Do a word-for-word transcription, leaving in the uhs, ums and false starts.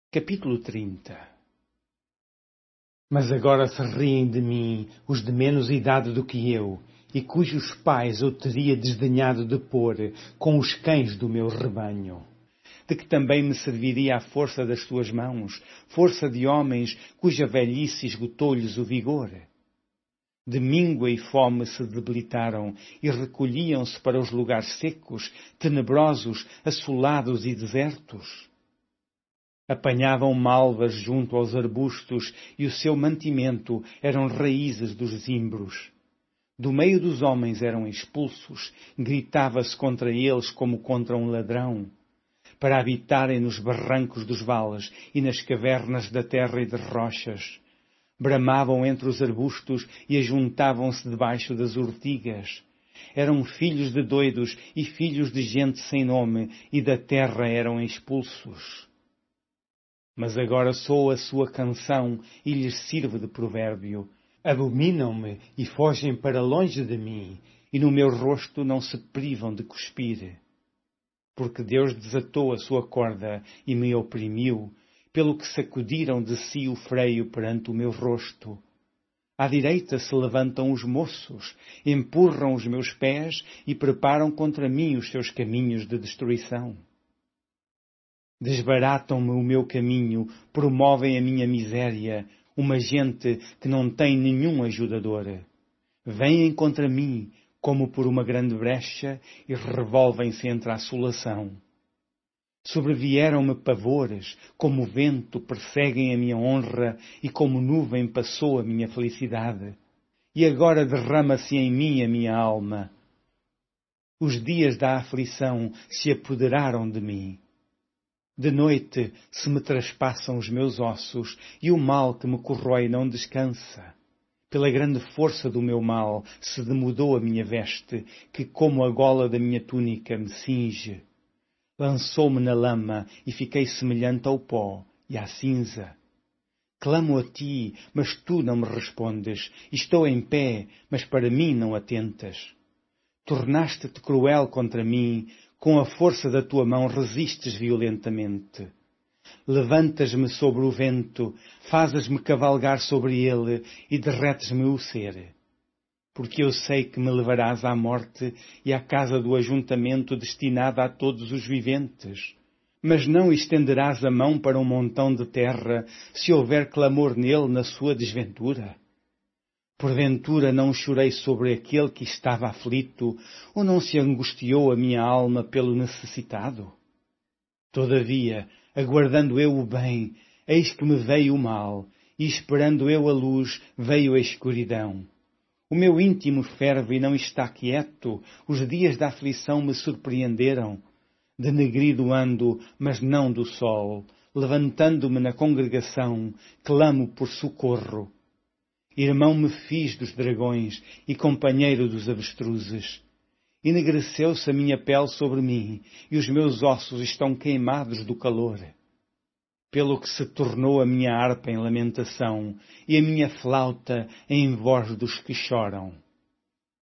Capítulo trinta. Mas agora se riem de mim os de menos idade do que eu, e cujos pais eu teria desdenhado de pôr com os cães do meu rebanho. De que também me serviria a força das tuas mãos, força de homens cuja velhice esgotou-lhes o vigor? De míngua e fome se debilitaram e recolhiam-se para os lugares secos, tenebrosos, assolados e desertos. Apanhavam malvas junto aos arbustos e o seu mantimento eram raízes dos zimbros. Do meio dos homens eram expulsos, gritava-se contra eles como contra um ladrão, para habitarem nos barrancos dos vales e nas cavernas da terra e de rochas. Bramavam entre os arbustos e ajuntavam-se debaixo das urtigas. Eram filhos de doidos e filhos de gente sem nome, e da terra eram expulsos. Mas agora sou a sua canção e lhes sirvo de provérbio. Abominam-me e fogem para longe de mim, e no meu rosto não se privam de cuspir. Porque Deus desatou a sua corda e me oprimiu, pelo que sacudiram de si o freio perante o meu rosto. À direita se levantam os moços, empurram os meus pés e preparam contra mim os seus caminhos de destruição. Desbaratam-me o meu caminho, promovem a minha miséria, uma gente que não tem nenhum ajudador. Vêm contra mim, como por uma grande brecha, e revolvem-se entre a assolação. Sobrevieram-me pavores, como vento perseguem a minha honra, e como nuvem passou a minha felicidade. E agora derrama-se em mim a minha alma. Os dias da aflição se apoderaram de mim. De noite se me traspassam os meus ossos, e o mal que me corrói não descansa. Pela grande força do meu mal se demudou a minha veste, que como a gola da minha túnica me cinge. Lançou-me na lama e fiquei semelhante ao pó e à cinza. Clamo a ti, mas tu não me respondes. Estou em pé, mas para mim não atentas. Tornaste-te cruel contra mim, com a força da tua mão resistes violentamente. Levantas-me sobre o vento, fazes-me cavalgar sobre ele e derretes-me o ser. Porque eu sei que me levarás à morte e à casa do ajuntamento destinada a todos os viventes. Mas não estenderás a mão para um montão de terra, se houver clamor nele na sua desventura? Porventura não chorei sobre aquele que estava aflito, ou não se angustiou a minha alma pelo necessitado? Todavia, aguardando eu o bem, eis que me veio o mal, e esperando eu a luz, veio a escuridão. O meu íntimo ferve e não está quieto, os dias da aflição me surpreenderam. Denegrido ando, mas não do sol, levantando-me na congregação, clamo por socorro. Irmão me fiz dos dragões e companheiro dos avestruzes. Enegreceu-se a minha pele sobre mim, e os meus ossos estão queimados do calor. Pelo que se tornou a minha harpa em lamentação, e a minha flauta em voz dos que choram.